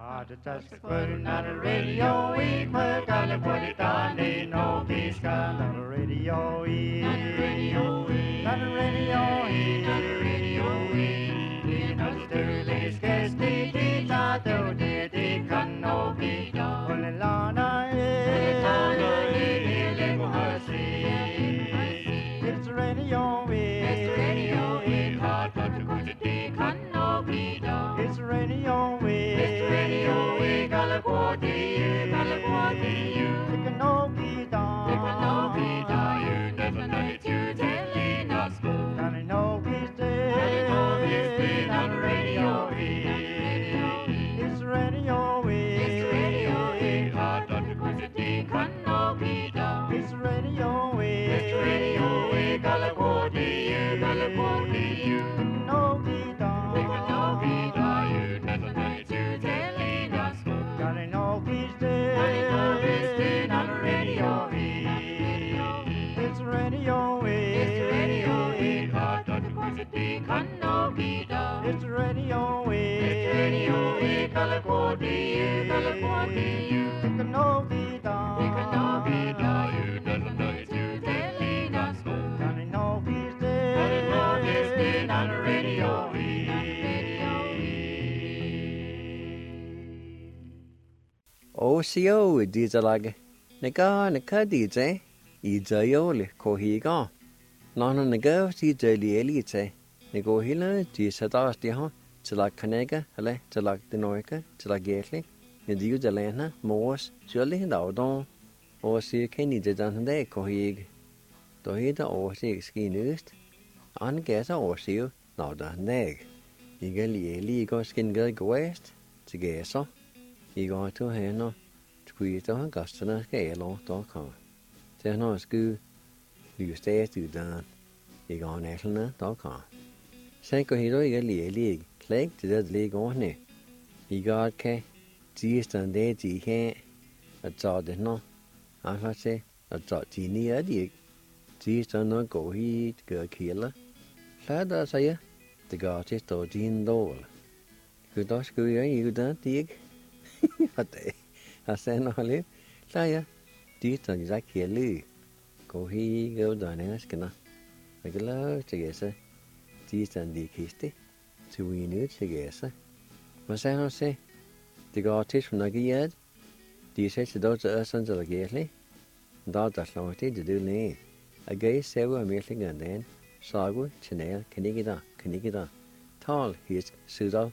the task putting on the radio, we put on the put it on the no peace on the radio, on the radio, on the radio, on the radio, in the stirless case, the tita do the can no be done. Olelana, it's radio, it's radio, hot but the can no be done. It's radio, it's radio, California, you can no be done. You can no be done. You never know it, you telling us good. And I know he's dead. And I know he's dead on the radio. It's radio, it's radio, hot but the can no be done. It's radio, California, you can no be done. You can no be done. You never know it, you telling us good. And I know he's dead. And I know he's dead on the radio. It's radio, it's radio, hot but the can no be done. It's radio, California, you can no be done. You can no be done. You never know it, you telling us good. And I know he's dead. And I know he's dead on the radio. OCO dizalag naka DJ Ijayoli Kohiga Nana Naga Dijali Elite Nego Hila Disadas Diha Tilak Kanega Hele Tilak Denoika Tilak Gately Nidu Delana Morse Jolly Dowdon OC Kenny Dedan De Kohig Dohida OC Ski Nust Angeta OCU Nauda Neg Igali Ligo Skin Gug West Tigesa Igo to Heno Tweet on Gustana Galo.com. Tehno Sku Lustay to Dan Igon National.com. Sanko Hiro Igali League, Clegg to that league on it. Igard K, Gist and Day G. A Jod no. I say a Jod Genie Adig. Gist and no go heat, go killer. Lada say the gartist or Jean Dole. Good Oscar, you don't dig. What day? I say no live. Saya, Gist and Jackie Lee. Go he go down in a skinner. I go love together. Gist and the kisty. To we knew together. Mas I don't say the gartist from the yard. Do you say to those sons of the gately? That's long to do lane. A gay several milling and then Sagu, Chanel, Canigida. Tall, his Sudal,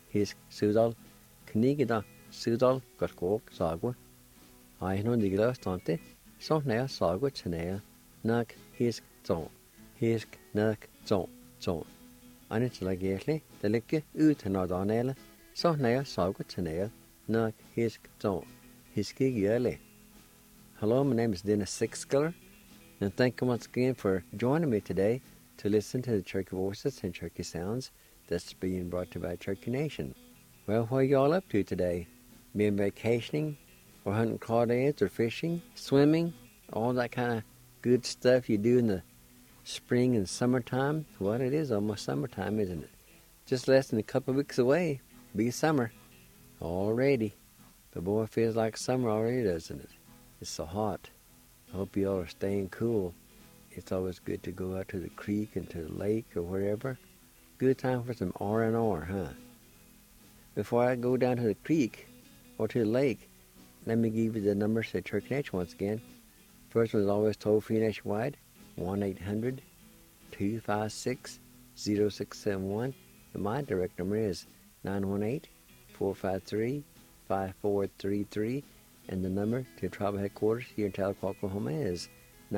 Canigida, Sudal, Gotgok, Sagu. I know the glass tante, so now Sagu, Chanel, Nak, his zone, his Nak, zone. And it's like gately, the liquor, ut and not on ella, so now Sagu, Chanel, Nak, his zone, his gig early. Hello, my name is Dennis Sixskiller, and thank you once again for joining me today to listen to the Cherokee Voices and Cherokee Sounds that's being brought to you by Cherokee Nation. Well, what are you all up to today? Being vacationing, or hunting crawdads, or fishing, swimming, all that kind of good stuff you do in the spring and summertime? Well, it is almost summertime, isn't it? Just less than a couple of weeks away, be summer already. But boy, it feels like summer already, doesn't it? It's so hot. I hope you all are staying cool. It's always good to go out to the creek and to the lake or wherever. Good time for some R&R, huh? Before I go down to the creek or to the lake, let me give you the numbers at Cherokee Nation once again. First one is always toll-free nationwide, 1-800-256-0671. And my direct number is 918-453-5433. And the number to Tribal Headquarters here in Tahlequah, Oklahoma is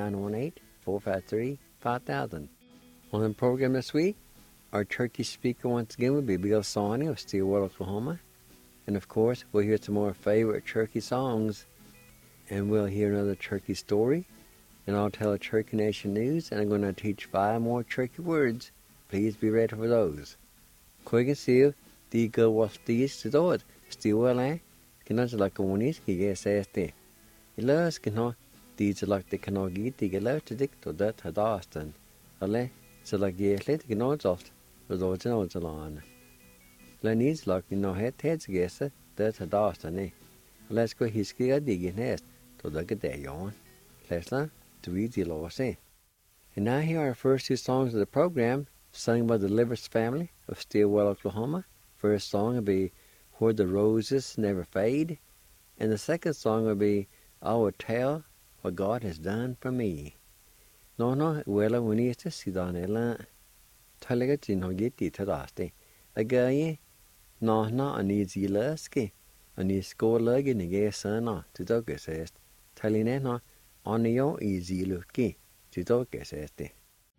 918-453-5000. On the program this week, our Cherokee speaker once again will be Bill Sawney of Stillwater, Oklahoma. And of course, we'll hear some more favorite Cherokee songs. And we'll hear another Cherokee story. And I'll tell a Cherokee Nation news. And I'm going to teach 5 more Cherokee words. Please be ready for those. Quick and seal, the go was these to do it. Stillwater. Kina like a onis ki ge seste. Ilas kina these like the canogi the galactic to that hadastan. Ale so like ye let kina just the original zalan. Lenis like heads guess That's a dostani. Let's go hiskiga diginest to the Gadeon. Let's learn to read the Lord say. And now here are our first two songs of the program, sung by the Livers family of Stillwell, Oklahoma. First song will be Where the Roses Never Fade, and the second song will be I Will Tell What God Has Done for Me. No, wela winista sidanela. Talaga tinogiti tadasti. Again, no, ani zilaski. Ani skolagi nige sana to dogesest. Taline no, onio easy luki to dogesesti.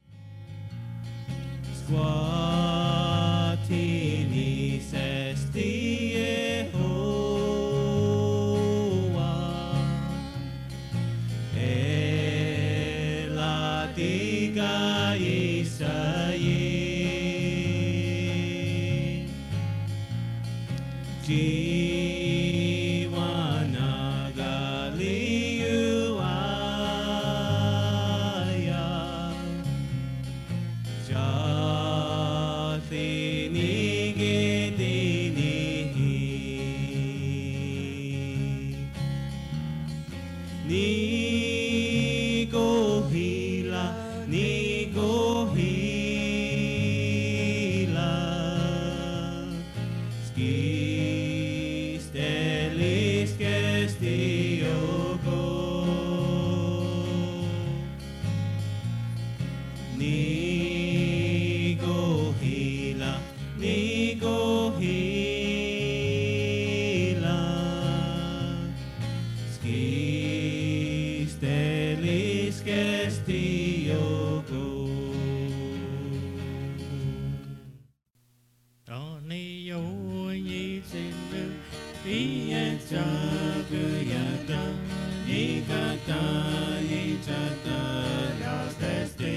Squatini sesti Yehowa Elatiga Isaye Jiwana Galiuaya Jathini Gedinihi Nigo hila Skis delis gestiogo Nigo hila Skis delis gestiogo Onio yitsinu Ieta guyata Igata itata Yastesti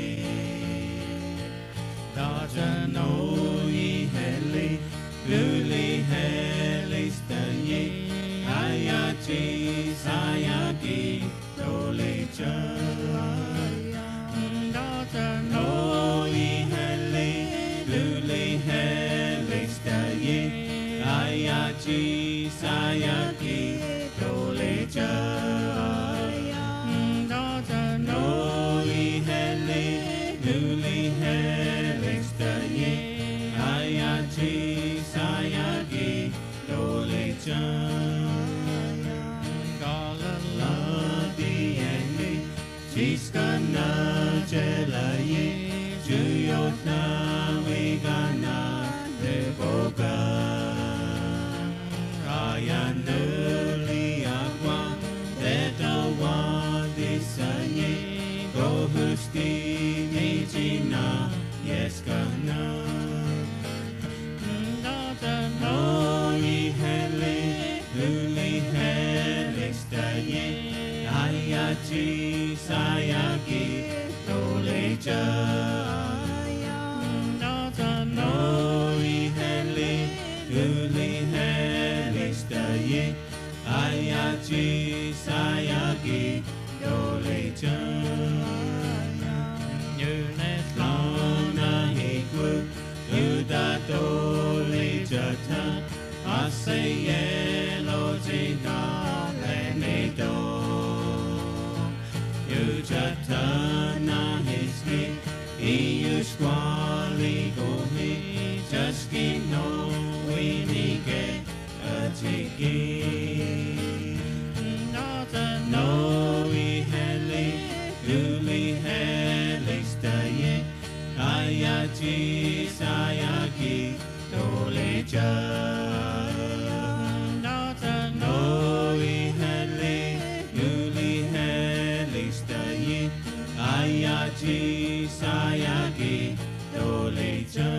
Data no iheli Luli heli stanye Ayachi sayaki Dolicha Data no iheli Luli heli stanye Ayachi sayaki Dolicha Data no iheli Luli heli stanye Ayachi sayaki Dolicha Galala dieni Chiskana jelaye Juyotna wigana Deboga Ayanuli aqua Deta wadisanye Gohusti Nijina Yeskana Data no ihele Luli hele stanye Ayachi sayaki Doleja Data no ihele Luli hele stanye Ayachi sayaki Doleja Yunet lona hikwu Yuda Doleja ta Aseye lojina lenedo Yujatana hiski Iyushkwali gohi Jaski no winike Atiki Nata no iheli Luli heli staye Ayachi sayaki Doleja Nata no iheli Luli heli staye Ayachi sayaki Doleja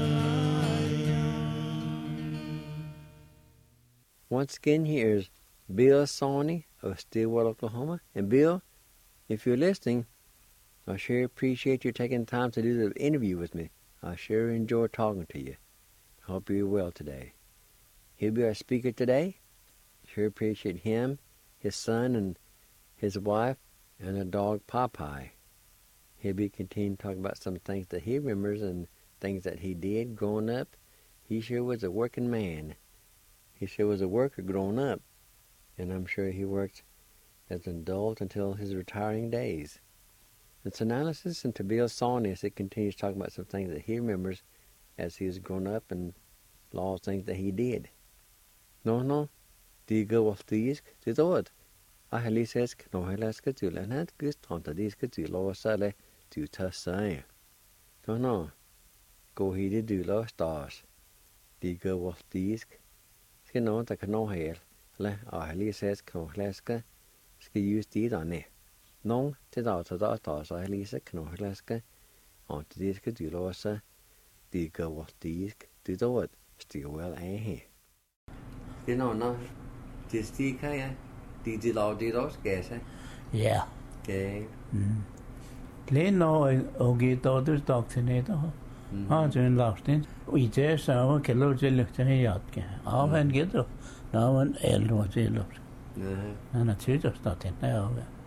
Once again, here's Bill Sawney of Stillwell, Oklahoma. And Bill, if you're listening, I sure appreciate you taking time to do the interview with me. I sure enjoy talking to you. Hope you're well today. He'll be our speaker today. Sure appreciate him, his son, and his wife, and a dog, Popeye. He'll be continuing to talk about some things that he remembers and things that he did growing up. He sure was a working man. He said was a worker grown up, and I'm sure he worked as an adult until his retiring days. Its analysis into Bill's song is it continues talking about some things that he remembers as he was grown up and a lot of things that he did. No, diga waltisk, didod. Ahalisesk, no helaska tulanat, gustanta diska tulosale, tutasai. No, go he did do los stars. Diga waltisk, skino ta kano hel, le ahalisesk, no helaska, ska use did on it. Non, tidda stars, ahalisesk, no helaska, on to diska tulosa, diga waltisk, didod, still well eh. No, just the kind did you love those guys? Yeah. Okay. Leno og gittades doktorneter. Han tog lastin. Vi det så kilo til lukten i jatke. Av en gitter. Nå en eldre til lukt. Han har tydet stått inn der.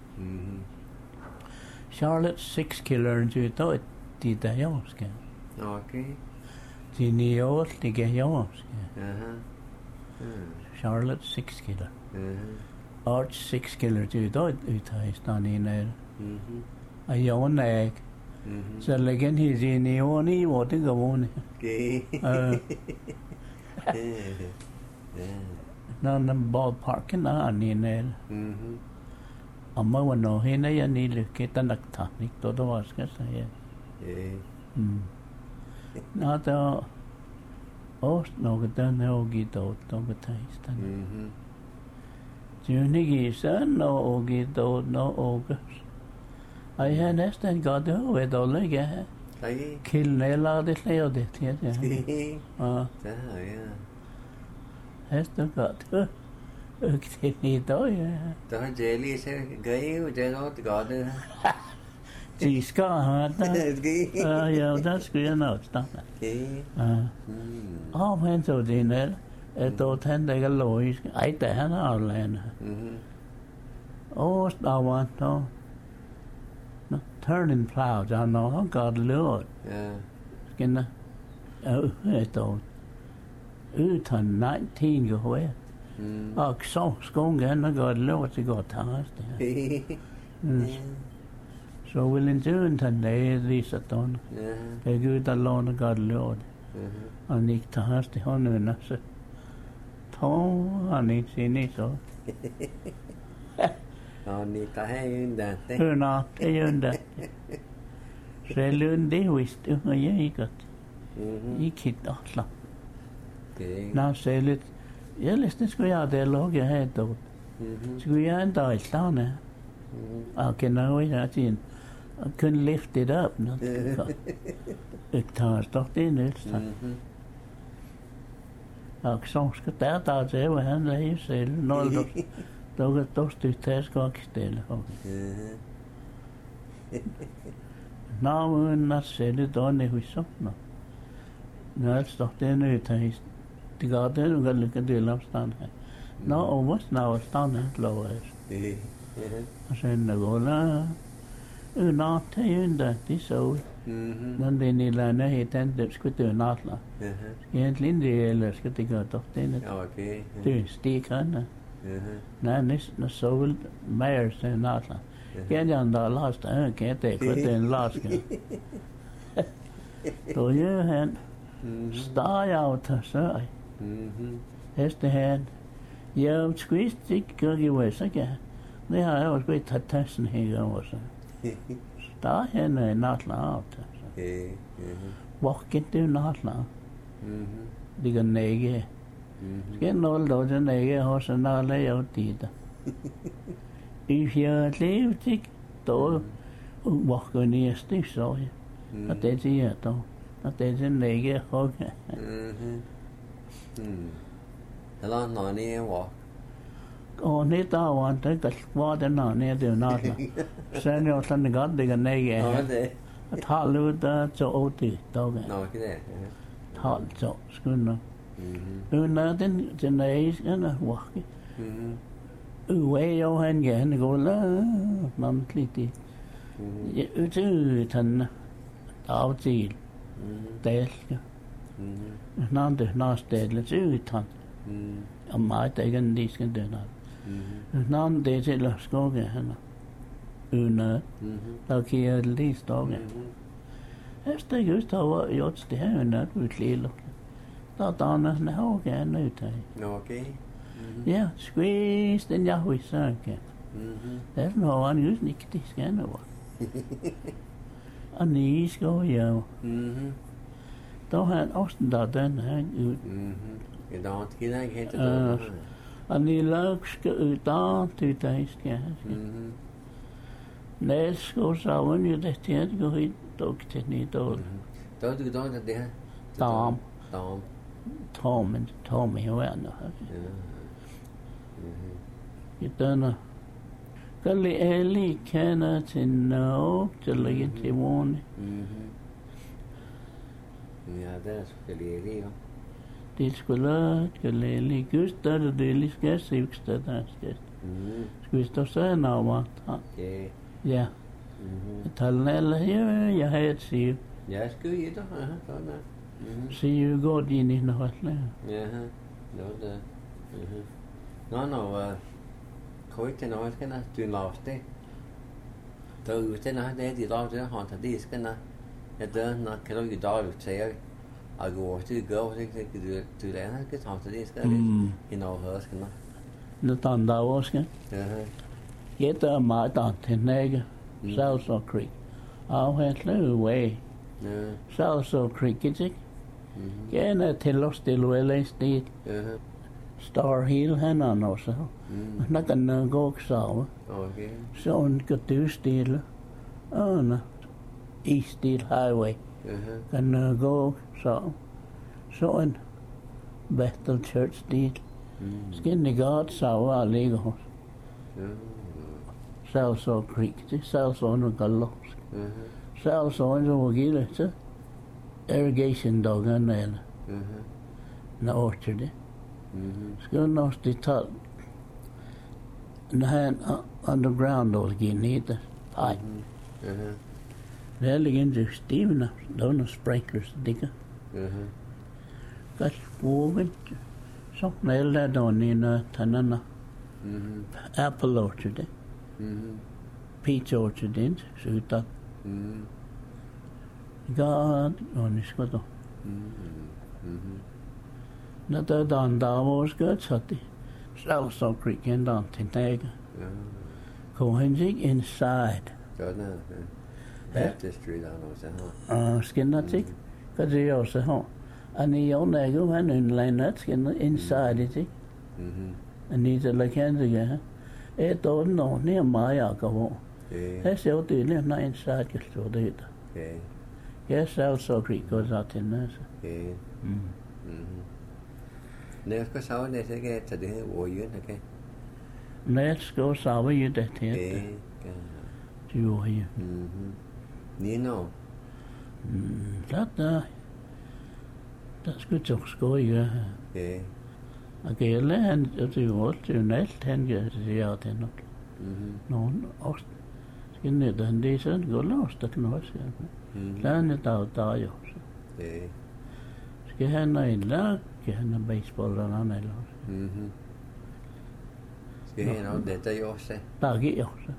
Charlotte 6 killer til det de der jomske. Okay. De 9 år ligger jomske. Charlotte 6 killer. Arch 6 killer til det uthøystan i nær. A young egg. Så ligger he i 9 år i hvor det går nu. Okay. Når den ballparken er i nær. Amma var nå henne jeg ni lykke den aktanik då det var skal sige. Nå da Ost något den har gitt åt något teistan. Junigi sen og gitt åt nå åges. Jeg har nesten gått over dårlig. Killnela det slår det til. Ja. Hester gått. Økt i dag. Da har Jelly så gøy og det har gått det. De skal ha det. Ja, det skulle jeg nok stande. Av henne så din er, då tændte jeg logisk. Ej, det han er alene. Og stavan då. Turning plows, I know, han godt lød. Skinne. Då. Utan 19 går jeg. Og så skånge han godt lød til godt tangest. Så vil en døren til det viser den. Det er Gud der låner godt lød. Han ikke tager hans til hånden, så tog han ikke sin i så. Han ikke tager hen den. Nå, det er jo det. Så jeg løn det vidste, og jeg ikke godt. Ikke helt også. Nå, så jeg lidt, jeg læste, skulle jeg det logge her dog. Skulle jeg en dag i stedet. Og kan jeg jo ikke I couldn't lift it up. No? Jeg tager stort ind et sted. Og så skal der til, hvor han lader selv. Når du kan stå taske og stille. Nå, men at sælge dårlig hos sådan. Når jeg står det nødt til det gør det, du kan lykke del af stand her. Nå, og hvor snart stand her, lover jeg. Og så er går der. Not det de så. Når det ni lande heter det skulle det natla. Egentligen det eller skal det gøre dog det. Okay. Det stikker. Nej, næsten så vil mere til natla. Kan jeg da last kan det for den last. Då jo han star out så. Heste han. Jeg squeeze ikke gør i så kan. Det har jeg også taget tassen her også. Der henne natla out. Walking to natla. Det kan nægge. Skal noget dog til nægge hos en alle af det. I fjerde levetik dog walker næste så. Og det siger dog. Og det er nægge hugge. Eller nani walk. Og net der var det var den nede det natla. Sen jeg sådan godt det kan nægge. At halv ud der så åt dog. Nå, ikke det. Halv så skulle. Når den nægge er walk. Jo han gerne går la man lidt. Utan aftil. Det. Når det næste lidt utan. Amma taken disken den. Nan det til la skoge henne. Una. Der kier lige stoge. Efter just har gjort det her under utlille. Der danner den her gerne ud af. Okay. Ja, squeeze den jeg vil sige. Det er noget han just ikke det skal noget. Og ni skal jo. Der har han også der den her ud. Det er ikke helt det. Og ni lag skal ud der til dig skal. Næs skal sammen jo det til at gå hit dog til ni dog. Der er du der det her. Dam. Dam. Tom jo er nu. I denne. Kalli eli kender til nå til lægge til morgen. Ja, det er selvfølgelig lige. Det skulle kalli eli gyster det lige skal sivste der skal. Skal vi stå så nærmere? Ja. Talnelle jeg har et siv. Ja, skal I det? Sådan er. Siv går din i noget. Ja, det. Nå, kan ikke noget skal na du lavste. Der er jo den her det de lavste han tager det skal na. Ja, der når kan du ikke dårligt tage. Og gå til gå ikke du lærer skal tage det skal lidt. I noget her skal na. Det der også skal. Ja. Ja, der er meget der til nægge. Salso Creek. Afhændlet way. Salso Creek, ikke? Gerne til os til LSD. Star Hill han også. Han kan gå sammen. Okay. Så han kan du stille. East Steel Highway. Kan gå sammen. Så en Bethel Church stil. Skal ikke godt sammen at ligge hos. Salso Creek, det Salso nu gallosk. Salso nu var gilde til irrigation doggen eller. Na orchard. Skal nu det tal. Han underground også giver ned. Ej. Det ligger ikke Steven, der er sprinklers digger. Godt boven. Så næller der ned tanderne. Apple orchard. Peach orchard in, så der. God, og skal der. Når der var godt så det. Salso Creek and on til dag. Going inside. Sådan er. Baptist Street også. Skinner ikke. Kan det også ha. Ani jo nægge han en line skinner inside det. Ani det la kan det ja. Då nå ner Maja går. Det ser ut det när inside så det. Ja, Salso Creek goes out in there. Når jeg skal sove det, så kan jeg tage det her over igen, okay? Let's go sove i det her. Jo, ja. Nino. Der skulle jeg gå i, ja. Okay, jeg lader han, det er jo alt, han gør det her, det nok. Nogen også. Skal ned, han det er sådan, går løst, der kan også, ja. Lad han der jo. Skal han have en lag, skal han have baseball eller andet eller også. Skal han have det, der jo også? Der giver jo også.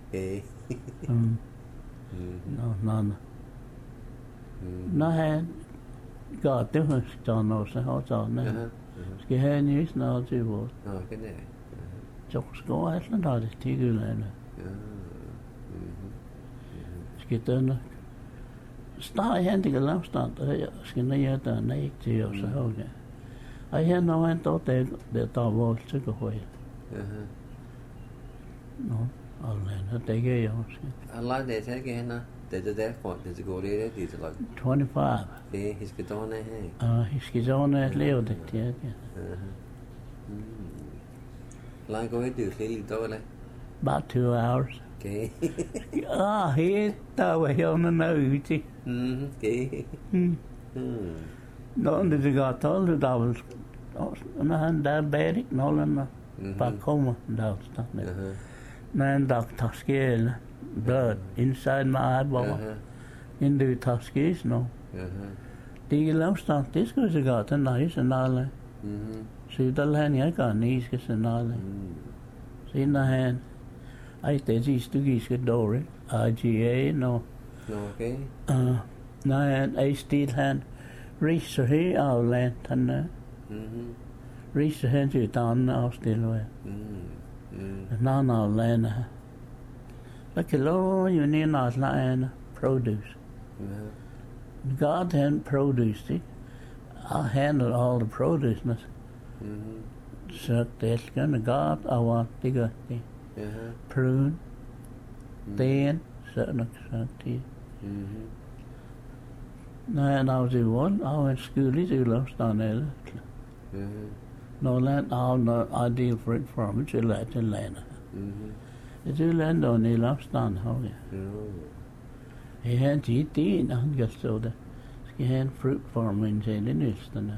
Nå. Når han gør det, han skal også have sådan. Skal han jo snart til vores. Nå, kan det. Så skal han altid have det til Gylland. Skal den stadig han det lavstand, skal nøje der nej til os så højt. Og her når han dog det der var til at højt. Nå, alle det gør jeg også. Alle det tager hende. Det der for det går det det til lag. 25. Det skal dåne her. He skal dåne leve det til. Lang går det lige dårligt. About 2 hours. Okay. He der var her når ude. Okay. Nå, det går tål der var. Når han der bærig nålen bare kommer der stand. Men der skal blood inside my eyeball. In the taskis no. Det er lavstand, det skal så godt, den er så nærlig. Sydalhan ja kanniske senale. Sinnahan ai tesi stugiske dore IGA no. Okay. Nahan ai stilhan riser he avland han. Riser han til dan afstilwe. Nan avland. Lakelo you need not line produce. God had produced it. I handled all the produce. Så det skal God I want to get the prune. Then sådan noget. Når I was in one, I went to school i Løvstad. Når land har noget ideal for it for mig til landet. Det er landet i Løvstad har jeg. Jeg har ikke det, når han gør så det. Skal have en fruit farming til det næste.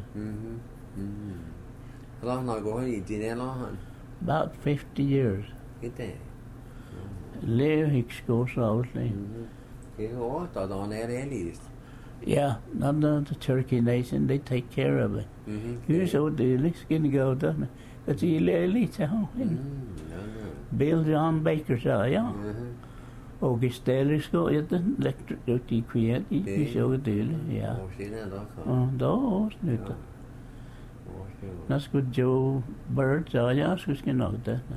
How long ago you did that? About 50 years. Get that. Live Hicks outly. Okay, what? I don't know at least. Yeah, not the Turkey nation, they take care of it. You so daily skin go down. But you lay Bill John Baker said, yeah. August Daly school, it didn't electric duty create, you so daily, yeah. Those new. That's good Joe Bird, so I asked who's going to know that.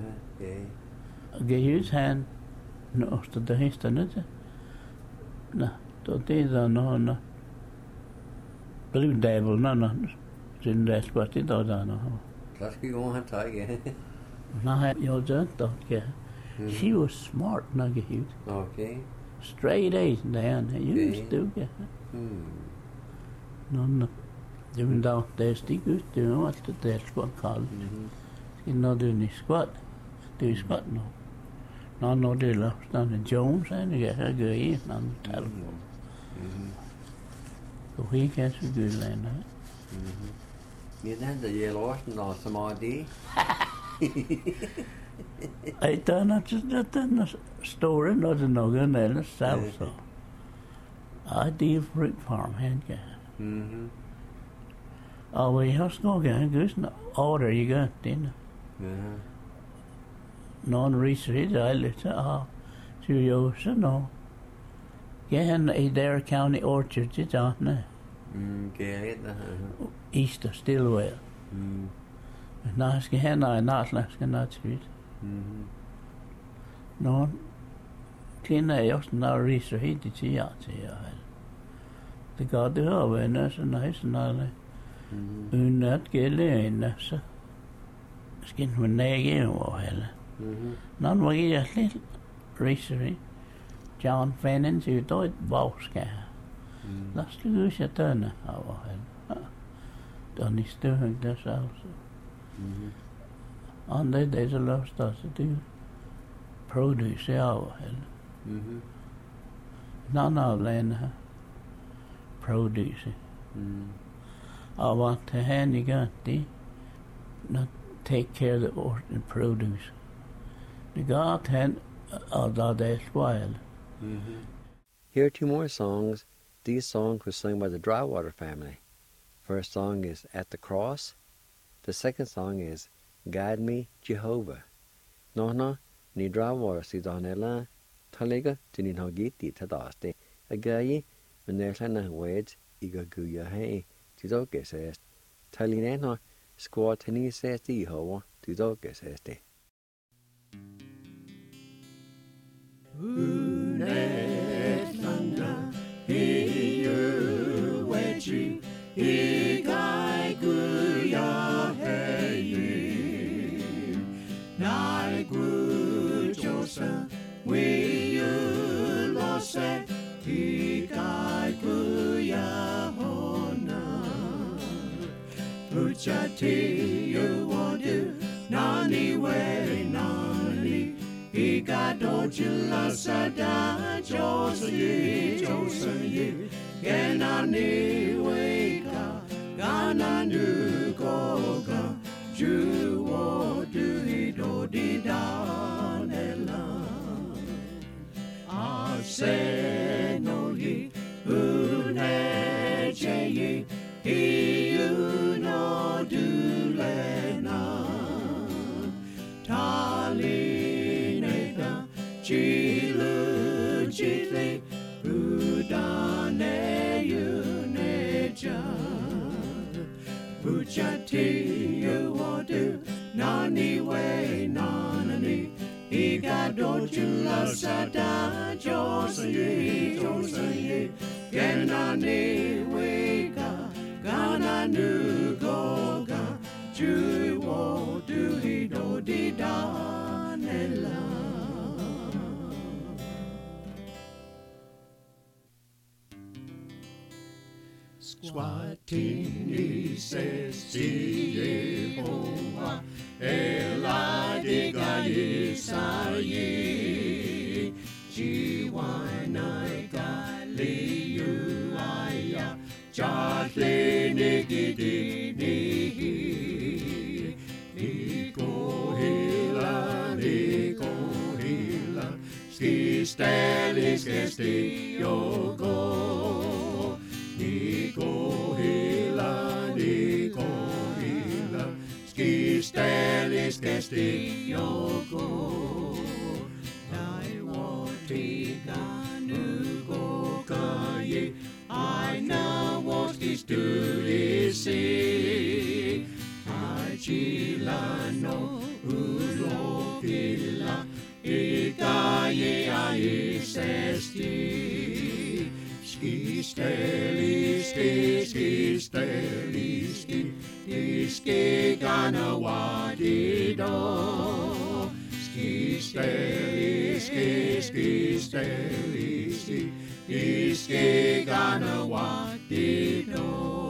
Okay, his hand, no, to the history, no, don't they, no. Blue Devil, no, in that what it does, no. Let's go on and try again. No, you're just don't care. She was smart, nugget huge. Okay. Straight A's down, you used to get. No. Doing down there, stick ut, doing what the squat called. You know, doing squat. Do squat, no. No, they lost down the Jones and you get a good eat on the telephone. So he gets a good land. You then the yellow and some ID. I done not just that in the store, not in Nogan and the south. So I did fruit farm, hand gas. Oh, we have to go again. Goose, order you got in. Non-research, I let to you, so no. Again, a Dare County orchard, it's on there. East of Stillwell. Nice, again, I not last not street. No, clean I just now research, it's here. The God the awareness and nice and all that. Unnat gäller så skin when they go hell. None var egentligen research. John Fennens ut och ett boska. Last du så tönne av hell. Då ni stod där så. On the days of love starts to do produce av hell. None of land produce. I want to hand you got not take care of the orchard produce. The God had all that wild. Here are two more songs. These songs were sung by the Drywater family. First song is At the Cross. The second song is Guide Me, Jehovah. No, ni Drywater si donella, talega, tinin hogiti tadaste. A gayi, when there's an wedge, iga guya hey. Tudoke says, Talineno, squad tani says the ho, Tudoke says the. Unetanda, hiu wechi, ikai kuya hei. Nai gu josa, we you lost it, ikai kuya hona. Puchati you want you, nani way nani. Ika dojila sada josi, kenani weka, gana nukoga, juwo duido di danela. Arsenoli unecheyi, iu no dulena talineka chilu chitle udane yuneja Puchati you wadu nani way nanani Igado chula sada josaye Genani wega gana nugoga Juwo duhido didanela Swatini says Jehovah Eladiga Yisaye Jiwanaika Liyuaya Chatle Nikidi Niko Hila Skistelis Gesti Yogo Niko hila, skistelis kesti joko. Naivotika nukokaji, aina voskis tulisi. Ajilano ulokilla, ikaji aisesti. Ski gana wadido. Ski gana wadido.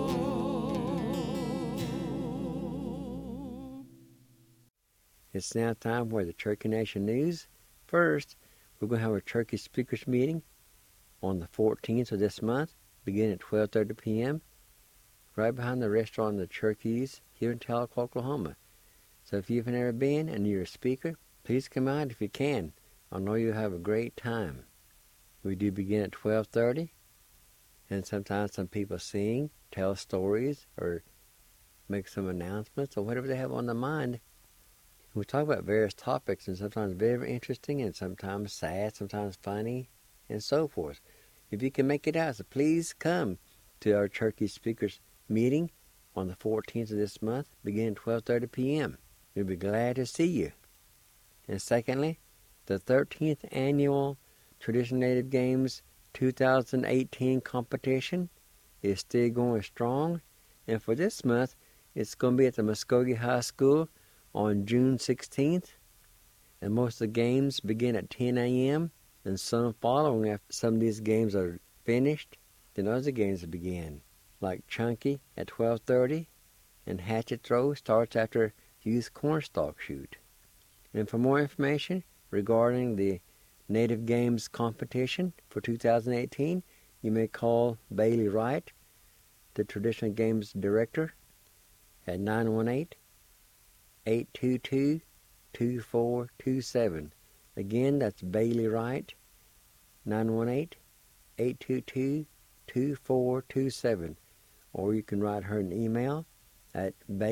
It's now time for the Cherokee Nation News. First, we're going to have a Cherokee Speakers meeting on the 14th of this month, beginning at 12:30 p.m., right behind the restaurant The Cherokees here in Tahlequah, Oklahoma. So if you've never been and you're a speaker, please come out if you can. I know you'll have a great time. We do begin at 12:30, and sometimes some people sing, tell stories, or make some announcements, or whatever they have on their mind. We talk about various topics, and sometimes very interesting, and sometimes sad, sometimes funny, and so forth. If you can make it out, so please come to our Cherokee Speakers meeting on the 14th of this month, beginning at 12:30 p.m. We'll be glad to see you. And secondly, the 13th Annual Traditional Native Games 2018 competition is still going strong. And for this month, it's going to be at the Muskogee High School on June 16th. And most of the games begin at 10 a.m. and some following after some of these games are finished, then other games begin, like Chunky at 12:30, and Hatchet Throw starts after Youth Cornstalk Shoot. And for more information regarding the Native Games competition for 2018, you may call Bailey Wright, the Traditional Games Director, at 918-822-2427. Again, that's Bailey Wright, 918-822-2427. Or you can write her an email at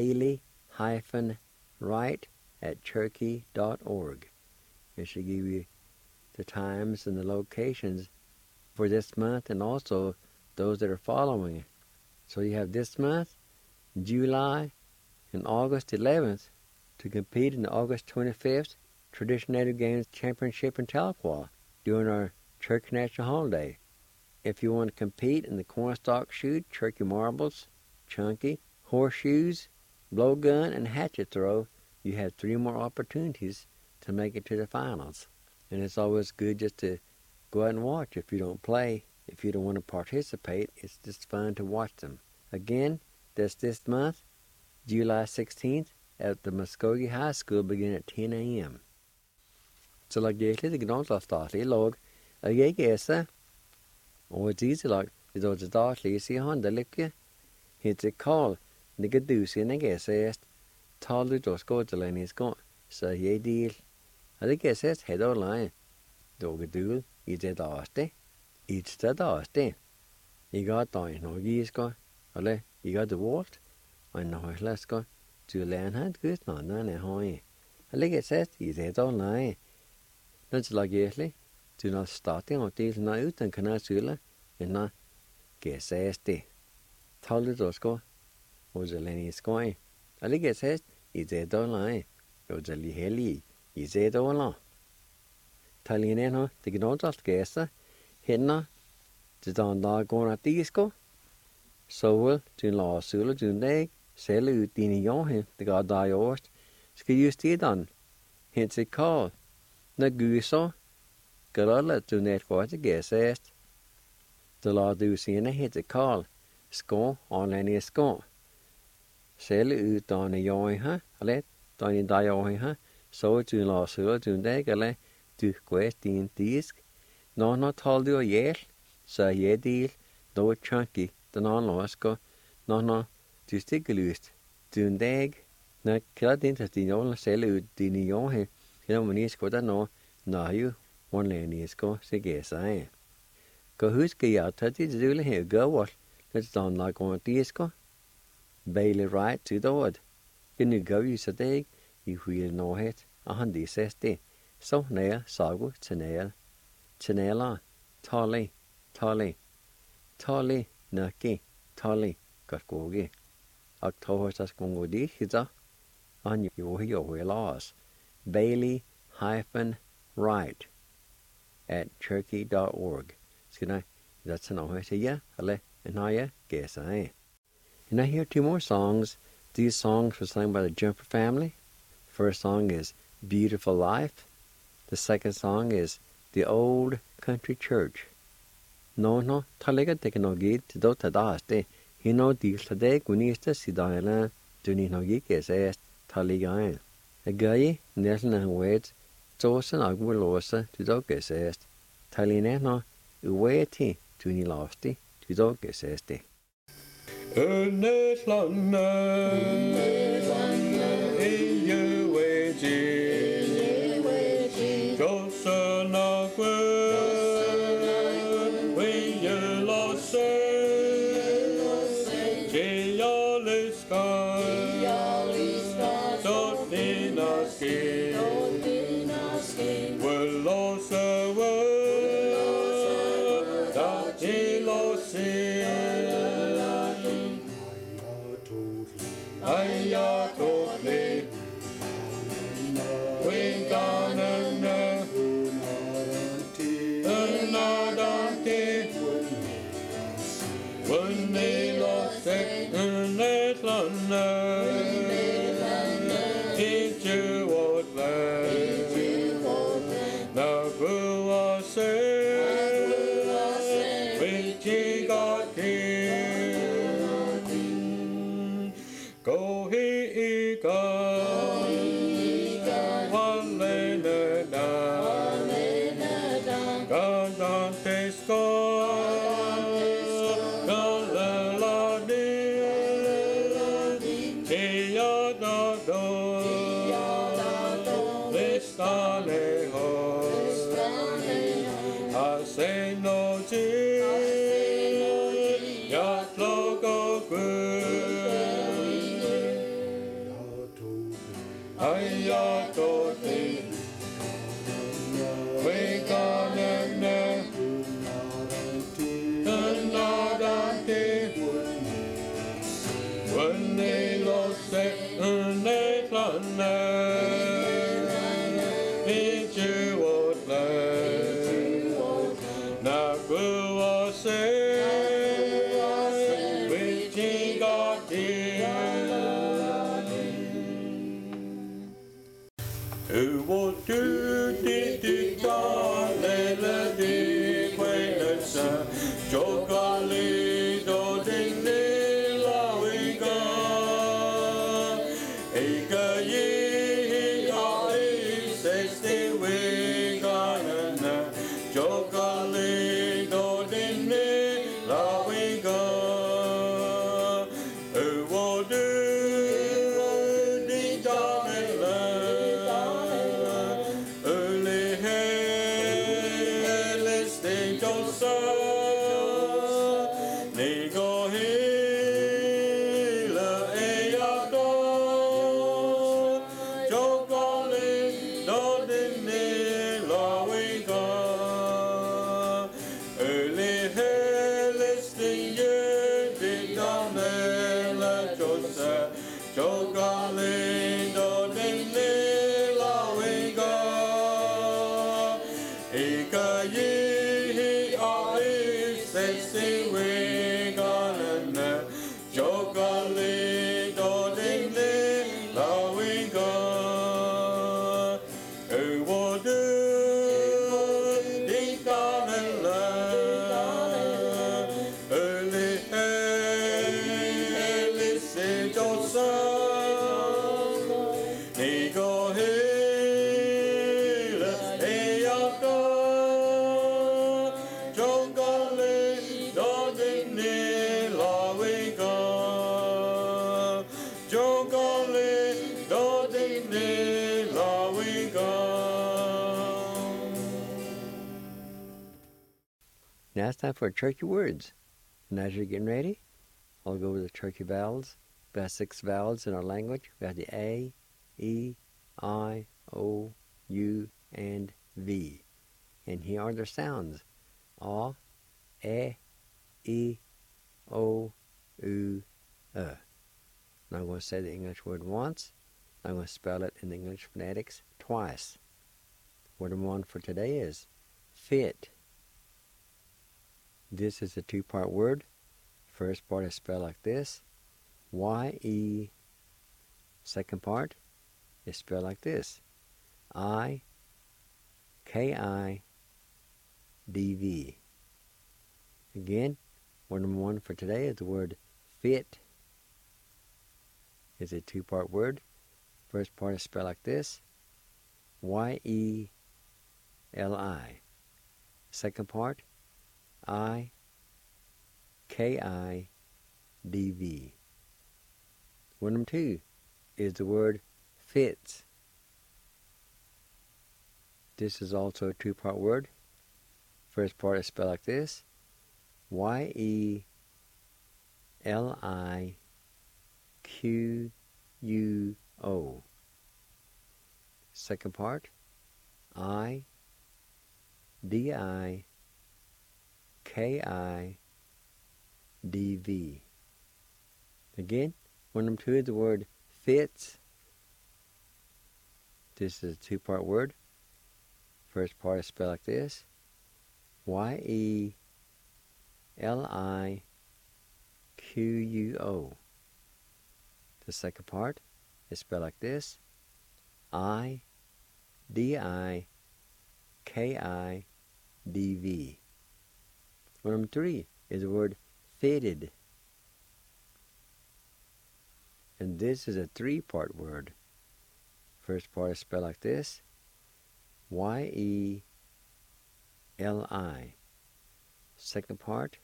bailey-wright@cherokee.org. And she'll give you the times and the locations for this month and also those that are following it. So you have this month, July, and August 11th to compete in the August 25th Traditional Native Games Championship in Tahlequah during our Cherokee National Holiday. If you want to compete in the Cornstalk Shoot, Cherokee Marbles, Chunky, Horseshoes, Blowgun, and Hatchet Throw, you have 3 more opportunities to make it to the finals. And it's always good just to go out and watch if you don't play. If you don't want to participate, it's just fun to watch them. Again, that's this month, July 16th, at the Muskogee High School, beginning at 10 a.m. Så lag det lite grann av statlig lag. Jag gäsar. Och det är lag. Det är statlig sig handelycke. Heter Karl. Det går du sen jag gäsar. Tal du då skådespelare. Så jag del. Det gäsar heter online. Då går du i det daste. I det daste. Jag har tagit något giska. Eller jag har det valt. I know let's go to land had good no none hoy. I like it says is it all night. Not like yearly. Do not starting or deal na ut and can sula and na get says de. Told it or score was a lenny scoy. I like it says is it all night. It was a heli is it all on. Talineno the gnodal gesta hinna the don la gona disco. So will do law sula do leg sell ut dini yon the god die ost. Ski you stay done. Hence it call. Na guso. Garala do net for the guess est. The law do see in a hit a call. Score on any score. Sell ut on a yon ha. Let Donny die on ha. So to law sula do negale. Du question disk. No not told you yet. So ye deal. No chunky. The non losco. No. Du stickelust. Do neg. Na klart inte att din sälj ut din yon he man is goda no ju one lane is go se gesa go huske ja tati dule he go what let's down like on disco bailey right to the wood can you go you said you will know it a handi says de so nail sagu chanela tali naki tali got gogi October tas kongo di hita on your laws. Bailey-Wright at cherokee.org. That's an ohaya, and I guess I. And I hear two more songs. These songs were sung by the Jumper family. First song is Beautiful Life. The second song is The Old Country Church. No, talega teknologi to do tadaste. Di sade gunista sidala duninogi kesest taligain. A guy neslan wait Josen agmulosa to do kesest. Talineno uweti dunilosti to do kesesti. will do. Now it's time for turkey words. And as you're getting ready, I'll go over the turkey vowels. We have 6 vowels in our language. We have the A, E, I, O, U, and V. And here are their sounds. A, E, O, U, Now I'm going to say the English word once. I'm going to spell it in the English phonetics twice. Word number 1 for today is fit. This is a 2-part word. First part is spelled like this, Y-E. Second part is spelled like this, I-K-I-D-V. Again, word number 1 for today is the word fit. It's a 2-part word. First part is spelled like this, Y-E-L-I. Second part, I-K-I-D-V. Word number 2 is the word fits. This is also a 2-part word. First part is spelled like this, Y-E-L-I-Q-U-O. Second part, I-D-I-K-I-D-V. Again, word number 2 is the word fits. This is a 2-part word. First part is spelled like this, Y-E-L-I-Q-U-O. The second part is spelled like this, I-D-I-K-I-D-V. Word number 3 is the word fitted. And this is a 3-part word. First part is spelled like this, Y-E-L-I. Second part,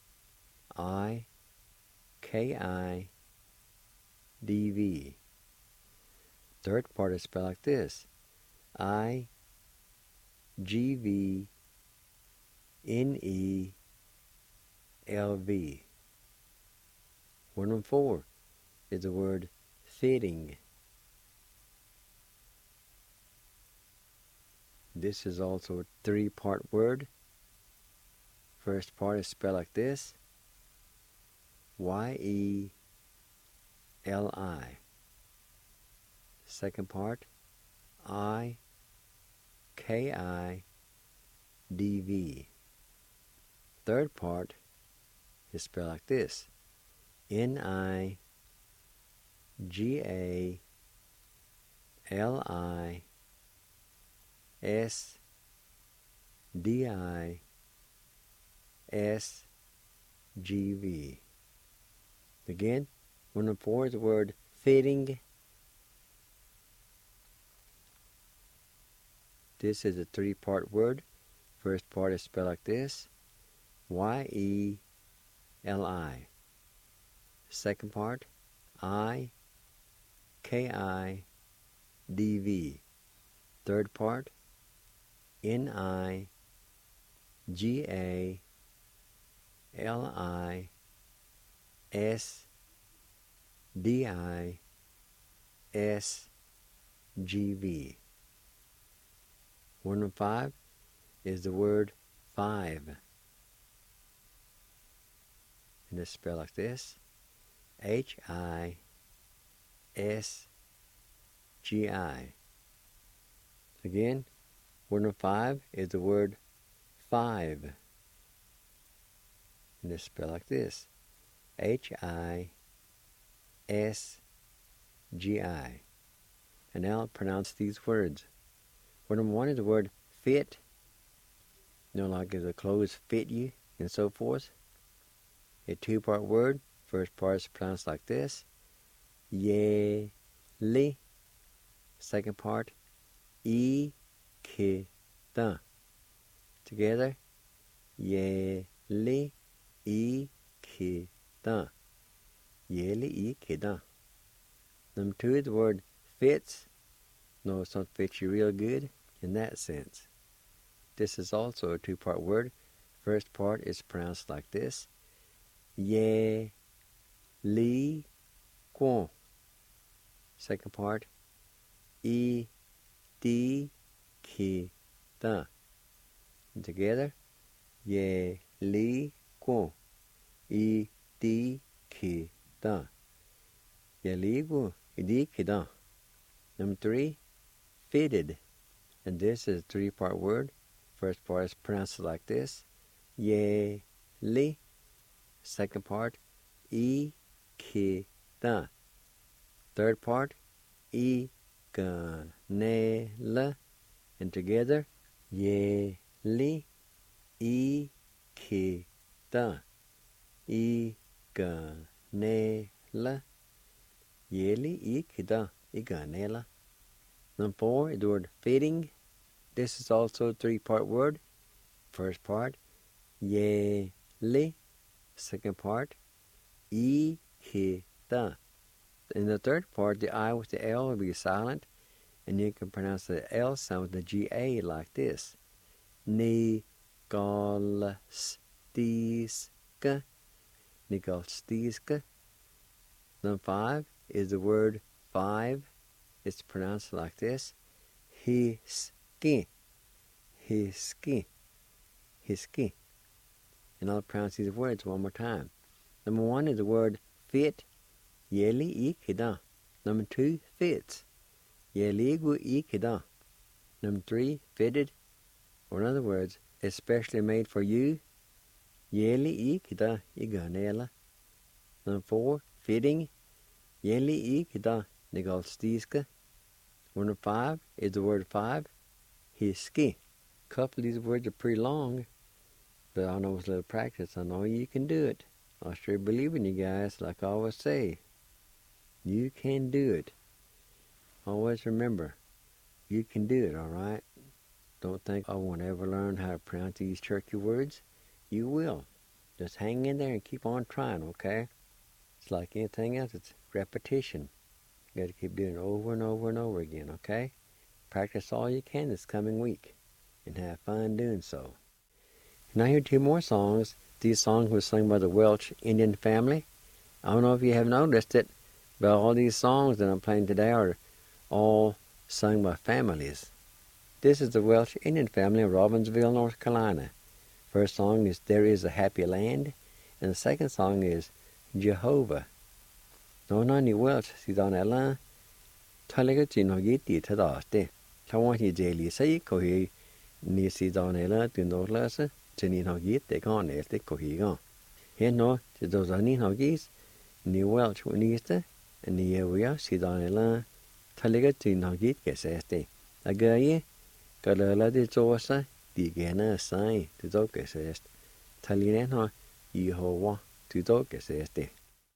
I-K-I-D-V. Third part is spelled like this, I-G-V-N-E-L-V. Word number 4 is the word fitting. This is also a 3-part word. First part is spelled like this, Y-E-L-I. Second part, I-K-I-D-V. Third part is spelled like this, N-I-G-A-L-I-S-D-I-S-G-V. Again, word number 4 is the word fitting. This is a 3-part word. First part is spelled like this, Y-E-L-I. Second part, I-K-I-D-V. Third part, N-I-G-A-L-I-S-D-I-S-G-V. Word number 5 is the word five. And it's spelled like this, H-I-S-G-I. Again, word number 5 is the word five. And it's spelled like this, H-I-S-G-I. And now I'll pronounce these words. Word number 1 is the word fit. You know, like the clothes fit you and so forth. A 2-part word. First part is pronounced like this, ye, li. Second part, e, ki, da. Together, ye, li, e, ki, da. Ye, li, e, ki, da. Number 2, the word fits. No, it's not fits you real good in that sense. This is also a 2-part word. First part is pronounced like this. Ye, li, guan. Second part, e, di, ki, da. And together, ye, li, guan. E, di, ki, da. Ye, li, guan. E, di, ki, da. Number 3, fitted. And this is a 3-part word. First part is pronounced like this. Ye, li. Second part, e, ki, da. Third part, e, ga, ne, la. And together, ye, li, e, ki, da. E, ga, ne, la. Ye, li, e, ki, da. E, ga, ne, la. Number 4 is the word fitting. This is also a 3-part word. First part, ye, li. Second part, e, ki, da. In the third part, the I with the L will be silent, and you can pronounce the L sound with the GA like this. Ni, gal, stiska. Ni, gal, stiska. Number 5 is the word 5. It's pronounced like this. Hiski. Hiski. Hiski. And I'll pronounce these words one more time. Number 1 is the word fit. Yeli e kida. Number 2, fits. Yeli gu e kida. Number 3, fitted. Or in other words, especially made for you. Yeli e kida iganela. Number 4, fitting. Yeli e kida nigal stiska. Number 5 is the word 5. Hiski. A couple of these words are pretty long, but I know with a little practice, I know you can do it. I sure believe in you guys, like I always say. You can do it. Always remember, you can do it, all right? Don't think I won't ever learn how to pronounce these churchy words. You will. Just hang in there and keep on trying, okay? It's like anything else, it's repetition. You got to keep doing it over and over and over again, okay? Practice all you can this coming week, and have fun doing so. Now here are 2 more songs. These songs were sung by the Welsh Indian family. I don't know if you have noticed it, but all these songs that I'm playing today are all sung by families. This is the Welsh Indian family of Robbinsville, North Carolina. First song is There Is a Happy Land, and the second song is Jehovah. No nani Welsh si don ela talaga tinogiti tadaste. Tawani jeli say kohi ni si don ela tinolasa tininogit de con este kohiga. Here no tidozani hogis ni Welsh unista and ni area si don ela talaga tinogit keseste. Agaye kalala de zosa di gena sai tidokesest. Talinen no Yehovah tidokeseste.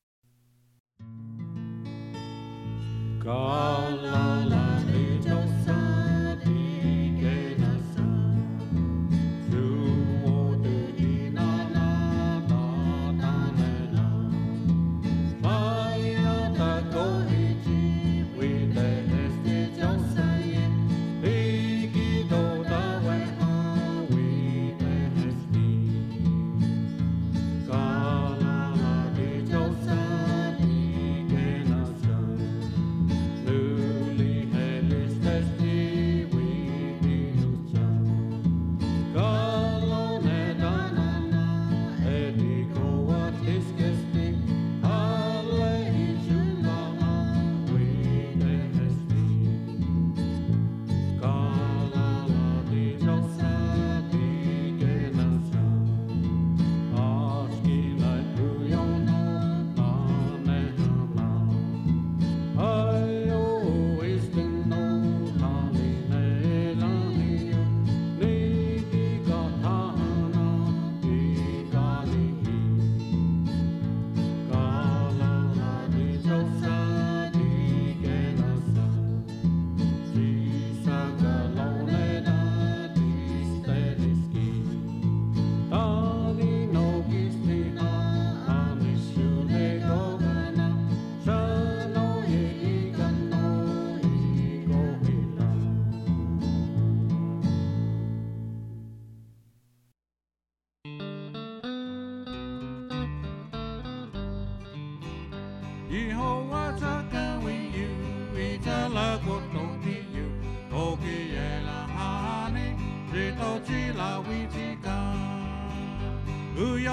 Kalala de Josa di Kenasa, Suo de Inana Tanela, Maya da Goichi, with the Este Josaye, Igido da Weha, with the Este. Kalala de Josa di Kenasa, Luli Helis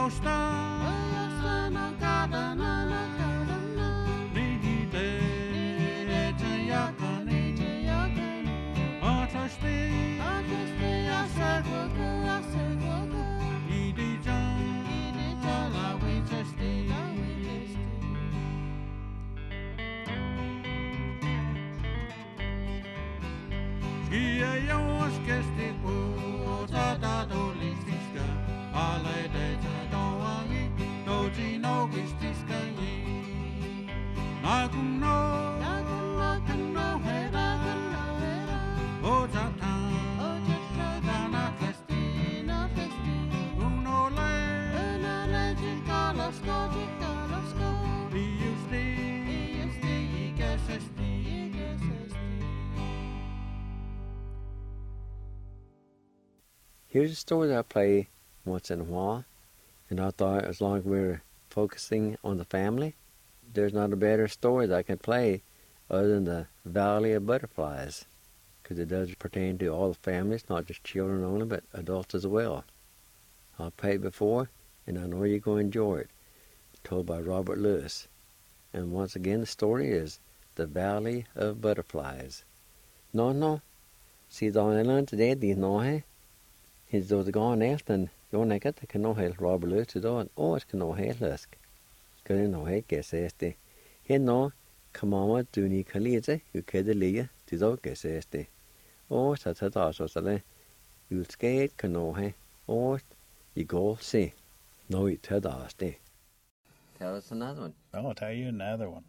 Here's a story that I play once in a while, and I thought as long as we're focusing on the family, there's not a better story that I can play other than the Valley of Butterflies, because it does pertain to all the families, not just children only, but adults as well. I've played it before, and I know you're going to enjoy it. Told by Robert Lewis. And once again, the story is The Valley of Butterflies. No, si Donald today di no His do the gone efter jag näkat det kan nog helt Robert Lewis idag och ska nog helt läsk. Kan nog helt gäste. Hen no kamama du ni kalite ju kede ligga till då gäste. Och så tar så där. Ju ska kan nog he och I går se. No it hadaste. Tell us another one. I'll tell you another one.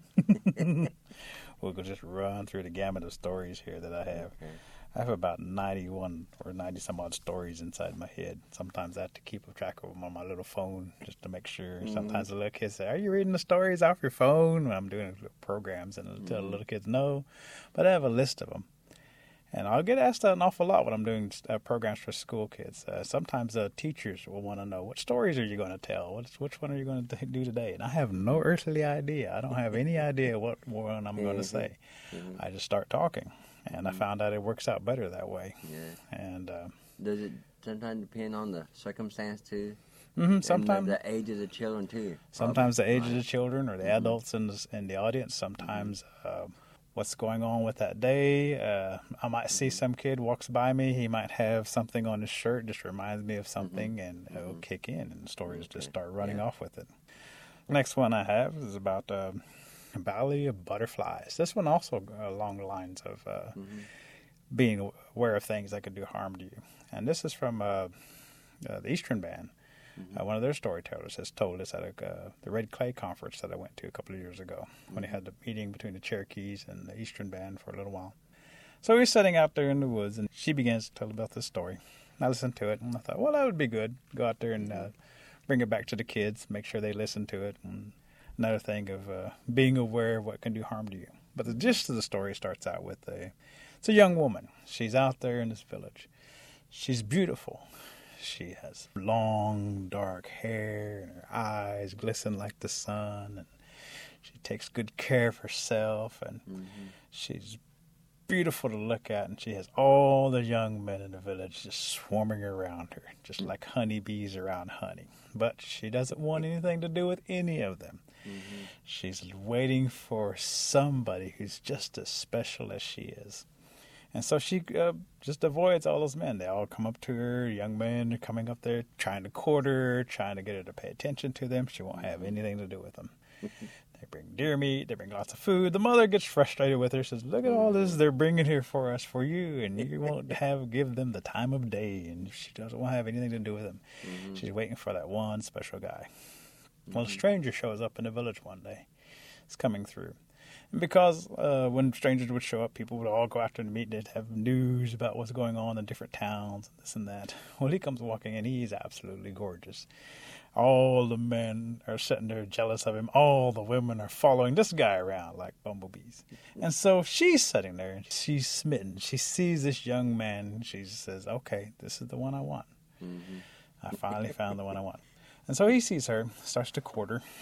We'll just run through the gamut of stories here that I have. Okay. I have about 91 or 90 some odd stories inside my head. Sometimes I have to keep a track of them on my little phone just to make sure. Sometimes the little kids say, "Are you reading the stories off your phone?" When I'm doing programs, and I'll tell the little kids no. But I have a list of them. And I'll get asked an awful lot when I'm doing programs for school kids. Sometimes teachers will want to know, what stories are you going to tell? Which one are you going to do today? And I have no earthly idea. I don't have any idea what one I'm going to say. I just start talking. And I found out it works out better that way. Yeah. And does it sometimes depend on the circumstance too? Sometimes the age of the children too. Sometimes the age of the children or the adults in the audience. Sometimes what's going on with that day. I might see some kid walks by me. He might have something on his shirt, just reminds me of something, and it'll kick in, and stories just start running off with it. Next one I have is about Valley of Butterflies. This one also along the lines of being aware of things that could do harm to you. And this is from the Eastern Band. One of their storytellers has told us at the Red Clay conference that I went to a couple of years ago when he had the meeting between the Cherokees and the Eastern Band for a little while. So he's sitting out there in the woods, and she begins to tell about this story. I listened to it, and I thought, well, that would be good. Go out there and bring it back to the kids, make sure they listen to it. And another thing of being aware of what can do harm to you. But the gist of the story starts out with it's a young woman. She's out there in this village. She's beautiful. She has long, dark hair, and her eyes glisten like the sun, and she takes good care of herself, and she's beautiful to look at, and she has all the young men in the village just swarming around her, just like honeybees around honey. But she doesn't want anything to do with any of them. She's waiting for somebody who's just as special as she is. And so she just avoids all those men. They all come up to her. Young men are coming up there trying to court her, trying to get her to pay attention to them. She won't have anything to do with them. They bring deer meat. They bring lots of food. The mother gets frustrated with her, says, "Look at all this they're bringing here for us, for you, and you won't give them the time of day." And she doesn't want to have anything to do with them. She's waiting for that one special guy. Well, a stranger shows up in the village one day. It's coming through. And because when strangers would show up, people would all go after to meet. They'd have news about what's going on in different towns, and this and that. Well, he comes walking in. He's absolutely gorgeous. All the men are sitting there jealous of him. All the women are following this guy around like bumblebees. And so she's sitting there, and she's smitten. She sees this young man, and she says, "Okay, this is the one I want. I finally found the one I want." And so he sees her, starts to court her.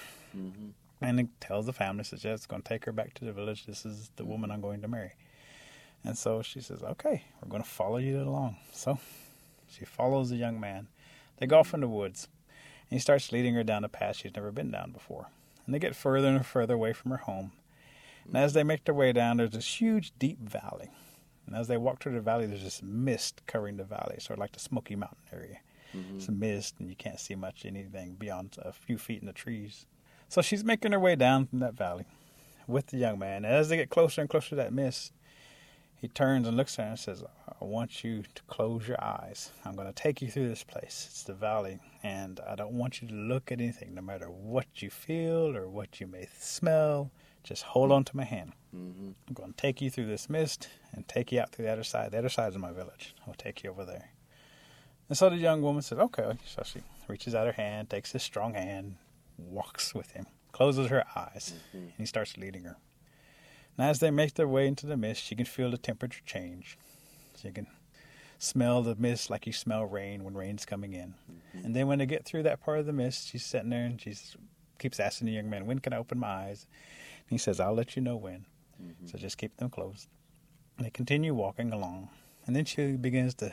And he tells the family, says, "Yeah, it's going to take her back to the village. This is the woman I'm going to marry." And so she says, "Okay, we're going to follow you along." So she follows the young man. They go off in the woods. he starts leading her down a path she's never been down before. And they get further and further away from her home. And as they make their way down, there's this huge, deep valley. And as they walk through the valley, there's this mist covering the valley, sort of like the Smoky Mountain area. It's a mist, and you can't see much anything beyond a few feet in the trees. So she's making her way down from that valley with the young man. And as they get closer and closer to that mist, he turns and looks at her and says, I want you to close your eyes. I'm going to take you through this place. It's the valley, and I don't want you to look at anything, no matter what you feel or what you may smell. Just hold on to my hand. I'm going to take you through this mist and take you out to the other side. The other side is my village. I'll take you over there. And so the young woman says, okay. So she reaches out her hand, takes his strong hand, walks with him, closes her eyes, and he starts leading her. And as they make their way into the mist, she can feel the temperature change. She can smell the mist like you smell rain when rain's coming in. And then when they get through that part of the mist, she's sitting there and she keeps asking the young man, when can I open my eyes? And he says, I'll let you know when. So just keep them closed. And they continue walking along. And then she begins to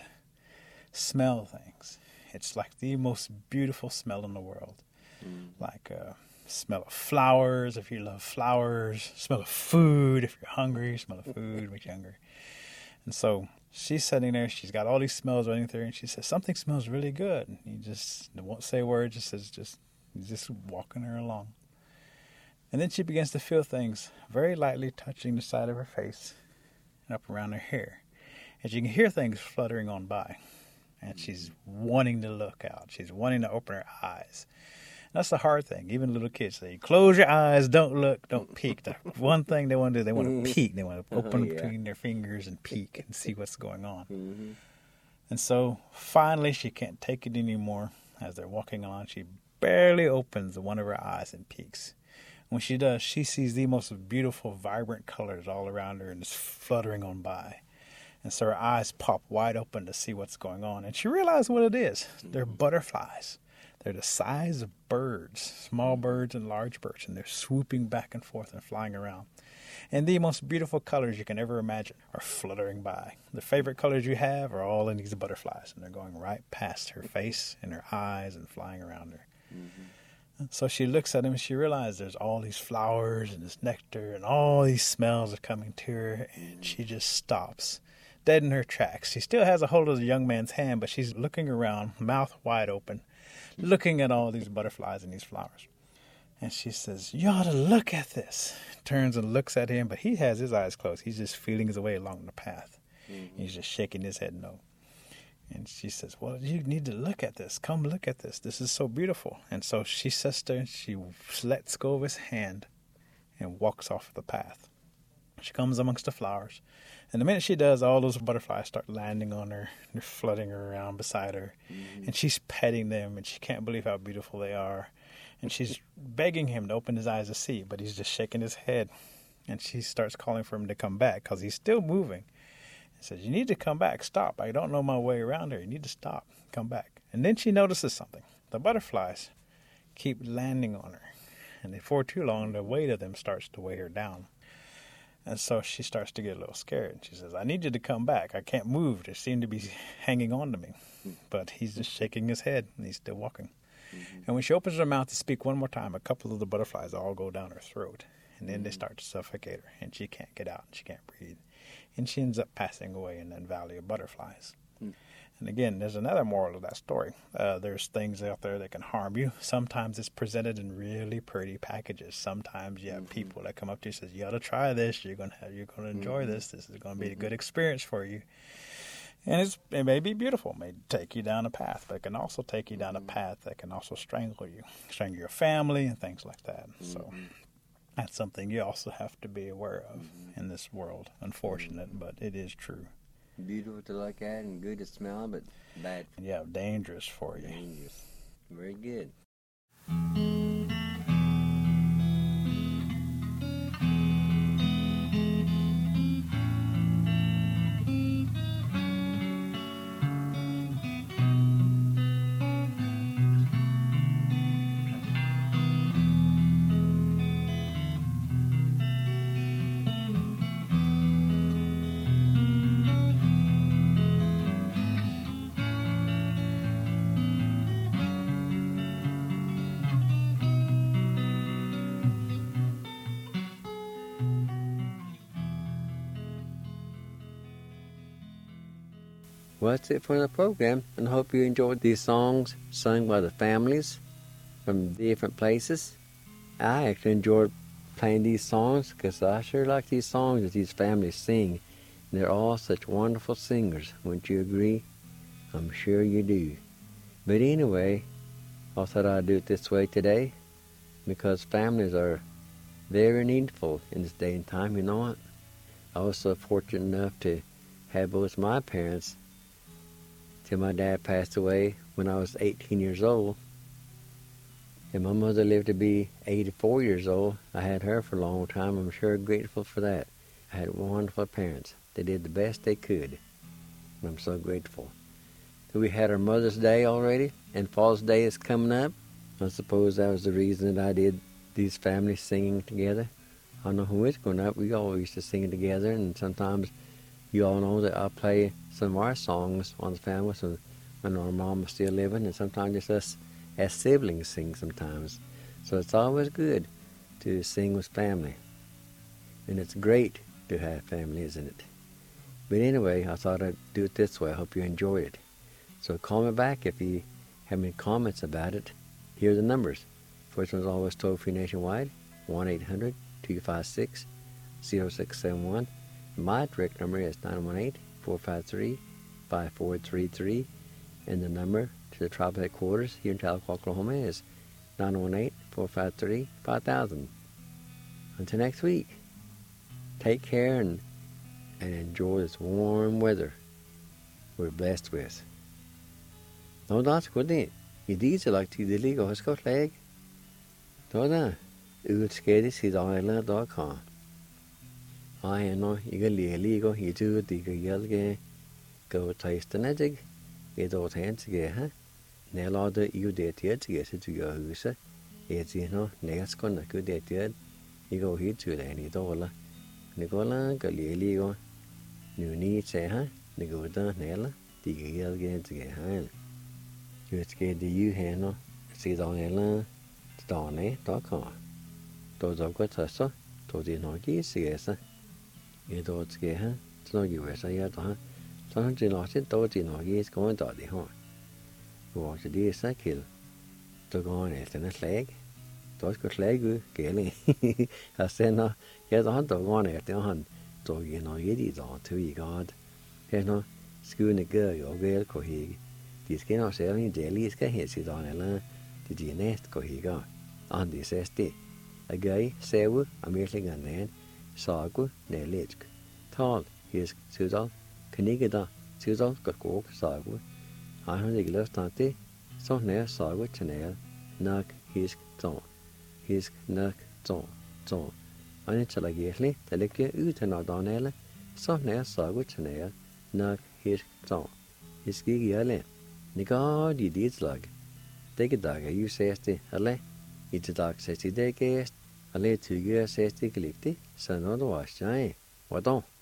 smell things. It's like the most beautiful smell in the world. Like smell of flowers if you love flowers, smell of food if you're hungry, smell of food makes you hungry. And so she's sitting there, she's got all these smells running through her, and she says, something smells really good. And he just won't say a word, he's just walking her along. And then she begins to feel things very lightly touching the side of her face and up around her hair. And she can hear things fluttering on by. And she's wanting to look out. She's wanting to open her eyes. That's the hard thing. Even little kids say, close your eyes, don't look, don't peek. The one thing they want to do, they want to peek. They want to open between their fingers and peek and see what's going on. And so finally she can't take it anymore. As they're walking on, she barely opens one of her eyes and peeks. When she does, she sees the most beautiful, vibrant colors all around her and is fluttering on by. And so her eyes pop wide open to see what's going on. And she realizes what it is. They're butterflies. They're the size of birds, small birds and large birds, and they're swooping back and forth and flying around. And the most beautiful colors you can ever imagine are fluttering by. The favorite colors you have are all in these butterflies, and they're going right past her face and her eyes and flying around her. So she looks at him and she realizes there's all these flowers and this nectar and all these smells are coming to her, and she just stops, dead in her tracks. She still has a hold of the young man's hand, but she's looking around, mouth wide open, looking at all these butterflies and these flowers. And she says, you ought to look at this. Turns and looks at him, but he has his eyes closed. He's just feeling his way along the path. He's just shaking his head no. And she says, well, you need to look at this. Come look at this. This is so beautiful. And so she sits there and she lets go of his hand and walks off the path. She comes amongst the flowers. And the minute she does, all those butterflies start landing on her. They're flooding her around beside her. And she's petting them, and she can't believe how beautiful they are. And she's begging him to open his eyes to see, but he's just shaking his head. And she starts calling for him to come back because he's still moving. She says, you need to come back. Stop. I don't know my way around here. You need to stop. Come back. And then she notices something. The butterflies keep landing on her. And before too long, the weight of them starts to weigh her down. And so she starts to get a little scared. She says, I need you to come back. I can't move. They seem to be hanging on to me. But he's just shaking his head, and he's still walking. And when she opens her mouth to speak one more time, a couple of the butterflies all go down her throat. And then they start to suffocate her, and she can't get out, and she can't breathe. And she ends up passing away in that valley of butterflies. And again, there's another moral of that story. There's things out there that can harm you. Sometimes it's presented in really pretty packages. Sometimes you have people that come up to you and says, you ought to try this. You're going to enjoy this. This is going to be a good experience for you. And it may be beautiful. It may take you down a path, but it can also take you down a path that can also strangle you, strangle your family and things like that. So that's something you also have to be aware of in this world. Unfortunate, but it is true. Beautiful to look at and good to smell, but bad. Yeah, dangerous for you. Dangerous. Very good. Well, that's it for the program, and I hope you enjoyed these songs sung by the families from different places. I actually enjoyed playing these songs because I sure like these songs that these families sing. They're all such wonderful singers, wouldn't you agree? I'm sure you do. But anyway, I thought I'd do it this way today because families are very needful in this day and time, you know what? I was so fortunate enough to have both my parents till my dad passed away when I was 18 years old. And my mother lived to be 84 years old. I had her for a long time. I'm sure grateful for that. I had wonderful parents. They did the best they could. And I'm so grateful. So we had our Mother's Day already, and Father's Day is coming up. I suppose that was the reason that I did these families singing together. I know when we was growing up, we always used to sing together, and sometimes you all know that I play some of our songs on the family so when our mom was still living, and sometimes just us as siblings sing sometimes. So it's always good to sing with family. And it's great to have family, isn't it? But anyway, I thought I'd do it this way. I hope you enjoyed it. So call me back if you have any comments about it. Here are the numbers. First one's always toll-free nationwide, 1-800-256-0671. My direct number is 918-453-5433. And the number to the tribal headquarters here in Tahlequah, Oklahoma is 918-453-5000. Until next week, take care and enjoy this warm weather we're blessed with. Nå da, skal det. I disse lag tidlig og skal slag. Da, utskredes I dag eller da kan. I know you can really go, you do the yelge, go taste the magic, get all hands together. Now, the you did yet to get to your house. It's next gonna good at yet. You go here to any dollar. Nicola, Galileo, you need say, Nicola, Nella, the yelge together. You scared the you handle, see on Ella, Stone.com. Those are good, so, to the Norgis, yes. You don't scare her, it's no US, I had her. Sometimes you lost it, though the Norgis going to the horn. You want to do a cycle to go on it in a slag. Those good slag, Gilly. I said, no, get on to go on it, the hunt. So you know, you did on to you, God. There's no school the girl, your girl, cohig. This cannot sell in daily, it's can hit it on a land. Did you nest cohiga? On this SD. A guy, sewu, a meeting a man, sagu, nelich. Tall, his Sudal, Kanigada, Sudal, got walk, sagu. I heard the glass tante, so near sagu, chanel, knock, his zone. His knock, zone. On it shall I get the liquor ut and not on ella, so near sagu, chanel, knock, his zone. His gig yelling. Nigga, you did slug. Take a dog, you says the alle. It's a dog says the day guest. A lay 2 years says the collecti, so not wash, what on?